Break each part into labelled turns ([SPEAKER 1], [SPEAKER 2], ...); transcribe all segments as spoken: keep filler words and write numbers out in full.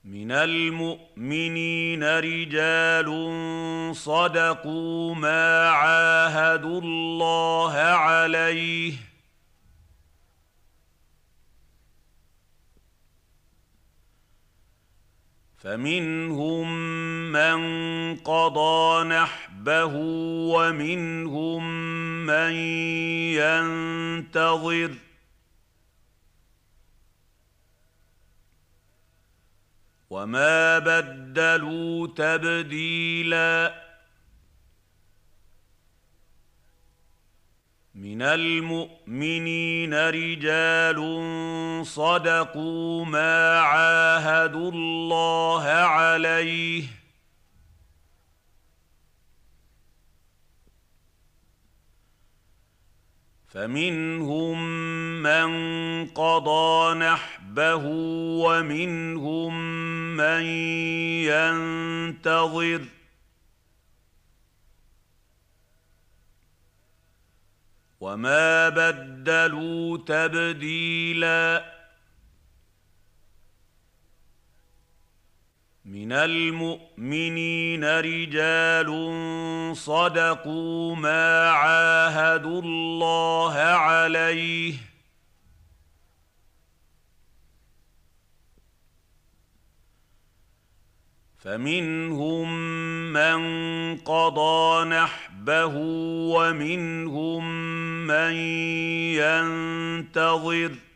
[SPEAKER 1] مِنَ الْمُؤْمِنِينَ رِجَالٌ صَدَقُوا مَا عَاهَدُوا اللَّهَ عَلَيْهِ ۖ فَمِنْهُم مَّن قَضَىٰ نَحْبَهُ وَمِنْهُم مَّن يَنتَظِرُ ۖ وَمَا بَدَّلُوا تَبْدِيلًا. مِنَ الْمُؤْمِنِينَ رِجَالٌ صَدَقُوا مَا عَاهَدُوا اللَّهَ عَلَيْهِ ۖ فَمِنْهُم مَّن قَضَىٰ نَحْبَهُ وَمِنْهُم مَّن يَنتَظِرُ ۖ وَمَا بَدَّلُوا تَبْدِيلًا. مِنَ الْمُؤْمِنِينَ رِجَالٌ صَدَقُوا مَا عَاهَدُوا اللَّهَ عَلَيْهِ ۖ فَمِنْهُم مَّن قَضَىٰ نَحْبَهُ وَمِنْهُم مَّن يَنتَظِرُ ۖ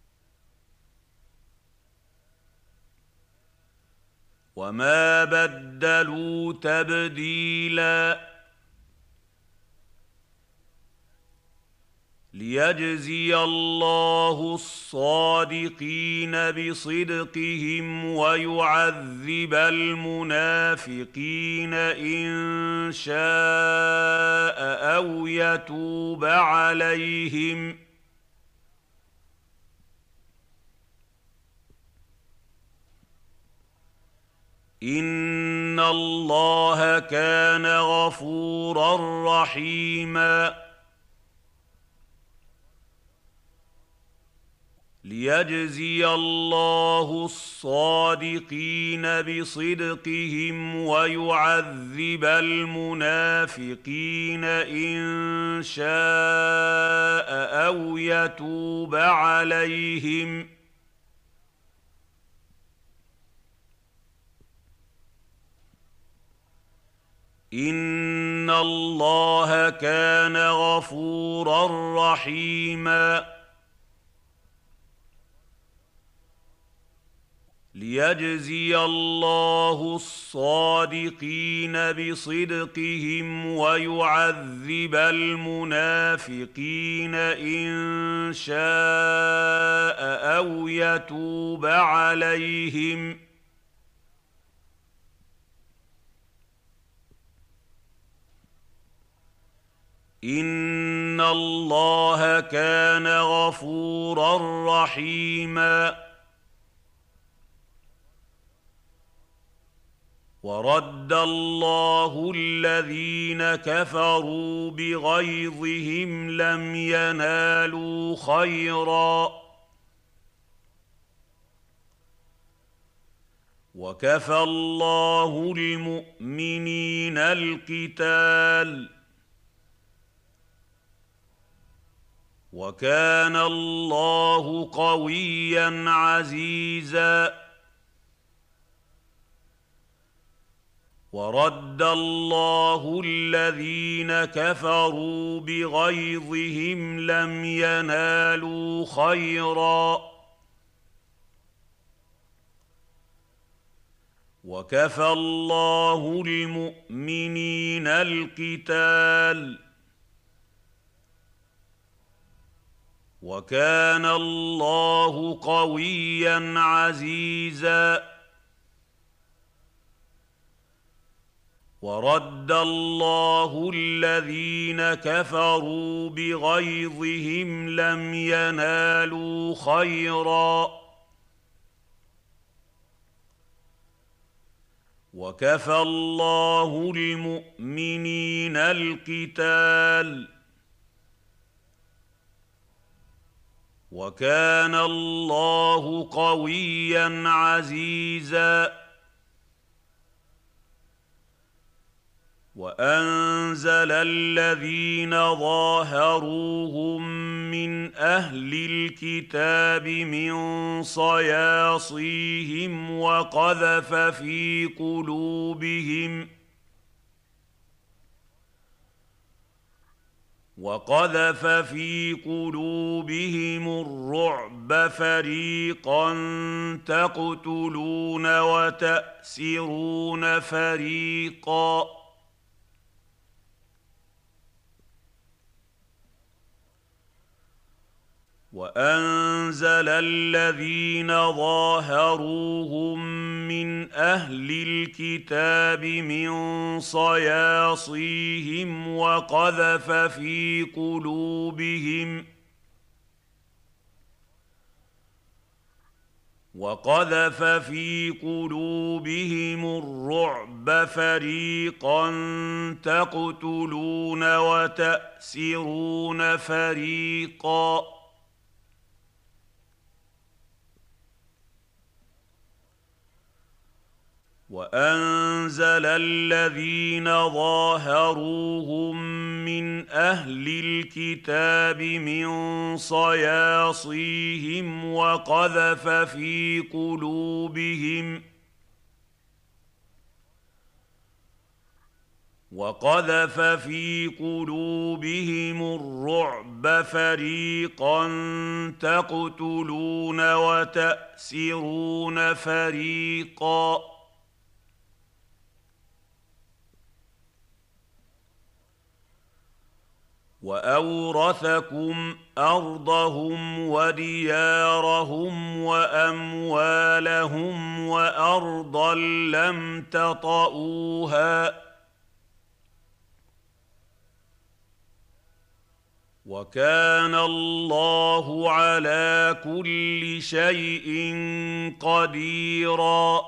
[SPEAKER 1] وَمَا بَدَّلُوا تَبْدِيلًا. لِيَجْزِيَ اللَّهُ الصَّادِقِينَ بِصِدْقِهِمْ وَيُعَذِّبَ الْمُنَافِقِينَ إِن شَاءَ أَوْ يَتُوبَ عَلَيْهِمْ ۗ إِنَّ اللَّهَ كَانَ غَفُورًا رَّحِيمًا. لِيَجْزِيَ اللَّهُ الصَّادِقِينَ بِصِدْقِهِمْ وَيُعَذِّبَ الْمُنَافِقِينَ إِن شَاءَ أَوْ يَتُوبَ عَلَيْهِمْ ۗ إِنَّ اللَّهَ كَانَ غَفُورًا رَّحِيمًا. لِيَجْزِيَ اللَّهُ الصَّادِقِينَ بِصِدْقِهِمْ وَيُعَذِّبَ الْمُنَافِقِينَ إِن شَاءَ أَوْ يَتُوبَ عَلَيْهِمْ ۗ إِنَّ اللَّهَ كَانَ غَفُورًا رَّحِيمًا. وَرَدَّ اللَّهُ الَّذِينَ كَفَرُوا بِغَيْظِهِمْ لَمْ يَنَالُوا خَيْرًا ۚ وَكَفَى اللَّهُ الْمُؤْمِنِينَ الْقِتَالَ ۚ وَكَانَ اللَّهُ قَوِيًّا عَزِيزًا. وَرَدَّ اللَّهُ الَّذِينَ كَفَرُوا بِغَيْظِهِمْ لَمْ يَنَالُوا خَيْرًا ۚ وَكَفَى اللَّهُ الْمُؤْمِنِينَ الْقِتَالَ ۚ وَكَانَ اللَّهُ قَوِيًّا عَزِيزًا. وَرَدَّ اللَّهُ الَّذِينَ كَفَرُوا بِغَيْظِهِمْ لَمْ يَنَالُوا خَيْرًا ۚ وَكَفَى اللَّهُ الْمُؤْمِنِينَ الْقِتَالَ ۚ وكان الله قويا عزيزا وأنزل الذين ظاهروهم من أهل الكتاب من صياصيهم وقذف في قلوبهم وقذف في قلوبهم الرعب فريقا تقتلون وتأسرون فريقا وأنزل الذين ظاهروهم من أهل الكتاب من صياصيهم وقذف في قلوبهم وقذف في قلوبهم الرعب فريقا تقتلون وتأسرون فريقا وأنزل الذين ظاهروهم من أهل الكتاب من صياصيهم وقذف في قلوبهم وقذف في قلوبهم الرعب فريقا تقتلون وتأسرون فريقا وأورثكم أرضهم وديارهم وأموالهم وأرضا لم تطئوها وكان الله على كل شيء قديرا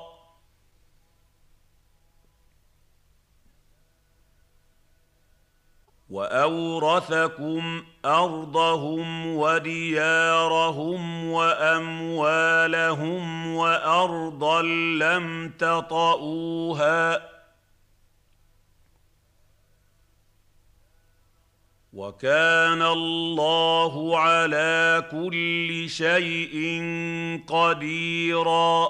[SPEAKER 1] وأورثكم أرضهم وديارهم وأموالهم وأرضا لم تطئوها وكان الله على كل شيء قديرا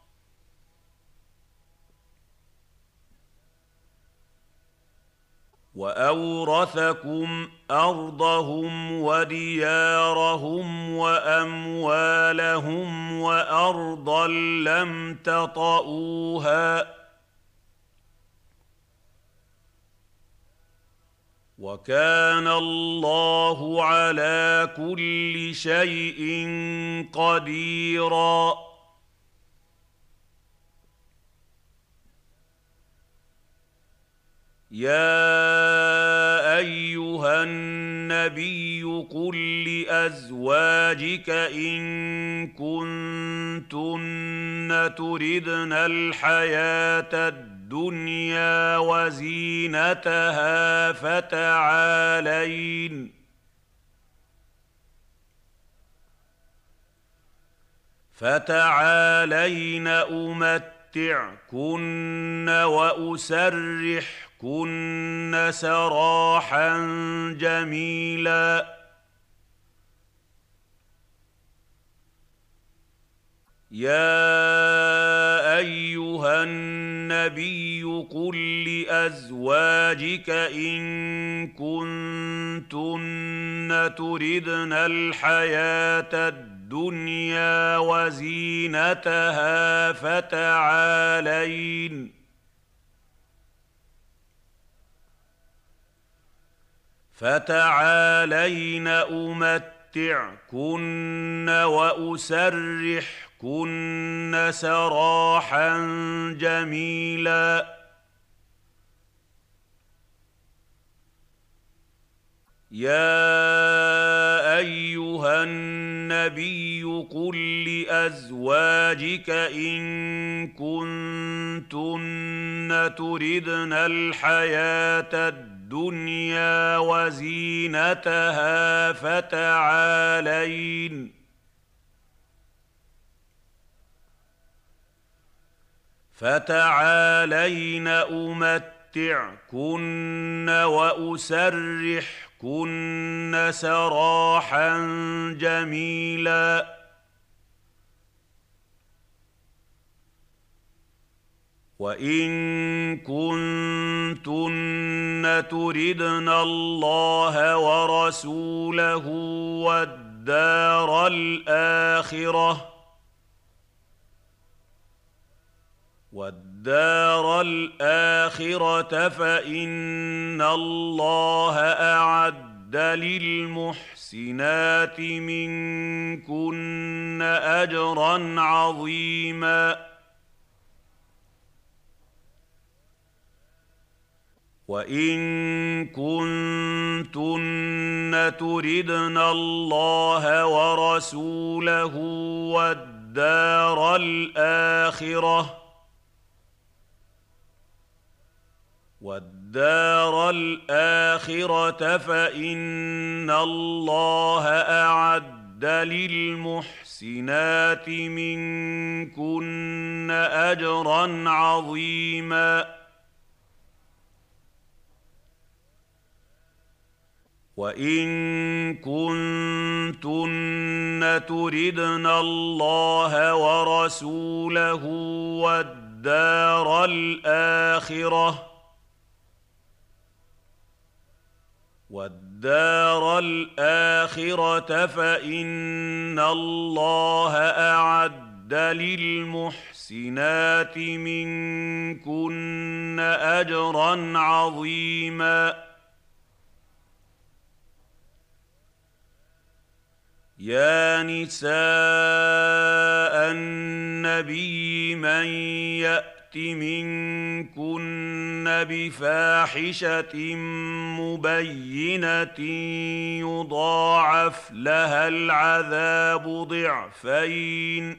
[SPEAKER 1] وأورثكم أرضهم وديارهم وأموالهم وأرضا لم تطئوها وكان الله على كل شيء قديرا يا أيها النبي قل لأزواجك إن كنتن تردن الحياة الدنيا وزينتها فتعالين فتعالين أمتعكن وأسرحكن سراحا جميلا يا أيها النبي قل لأزواجك إن كنتن تردن الحياة الدنيا وزينتها فتعالين فتعالين أمتعكن وأسرحكن سراحا جميلا يا أيها النبي قل لأزواجك إن كنتن تردن الحياة الدنيا وزينتها فتعالين فتعالين امتعكن واسرحكن سراحا جميلا وان كنتن تردن الله ورسوله والدار الاخره والدار الآخرة فإن الله أعد للمحسنات منكن أجرا عظيما وإن كنتن تردن الله ورسوله والدار الآخرة والدار الآخرة فإن الله أعد للمحسنات منكن أجرا عظيما وإن كنتن تردن الله ورسوله والدار الآخرة والدار الآخرة فإن الله أعد للمحسنات منكن أجرا عظيما يا نساء النبي من يأت منكن بفاحشة مبينة يضاعف لها العذاب ضعفين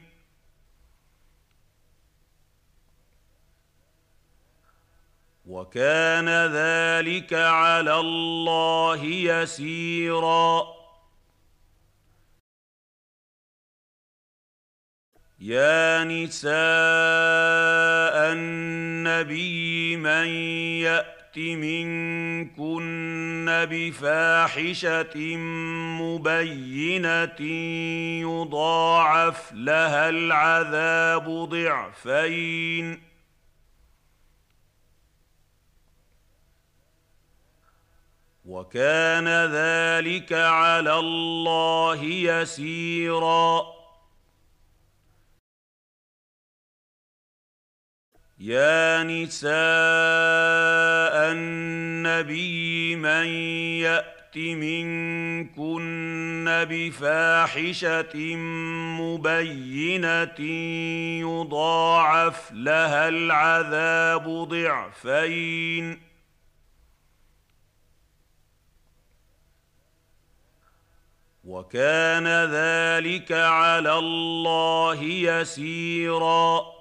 [SPEAKER 1] وكان ذلك على الله يسيرا يا نساء النبي من يأت منكن بفاحشة مبينة يضاعف لها العذاب ضعفين وكان ذلك على الله يسيرا يا نساء النبي من يأت منكن بفاحشة مبينة يضاعف لها العذاب ضعفين وكان ذلك على الله يسيرا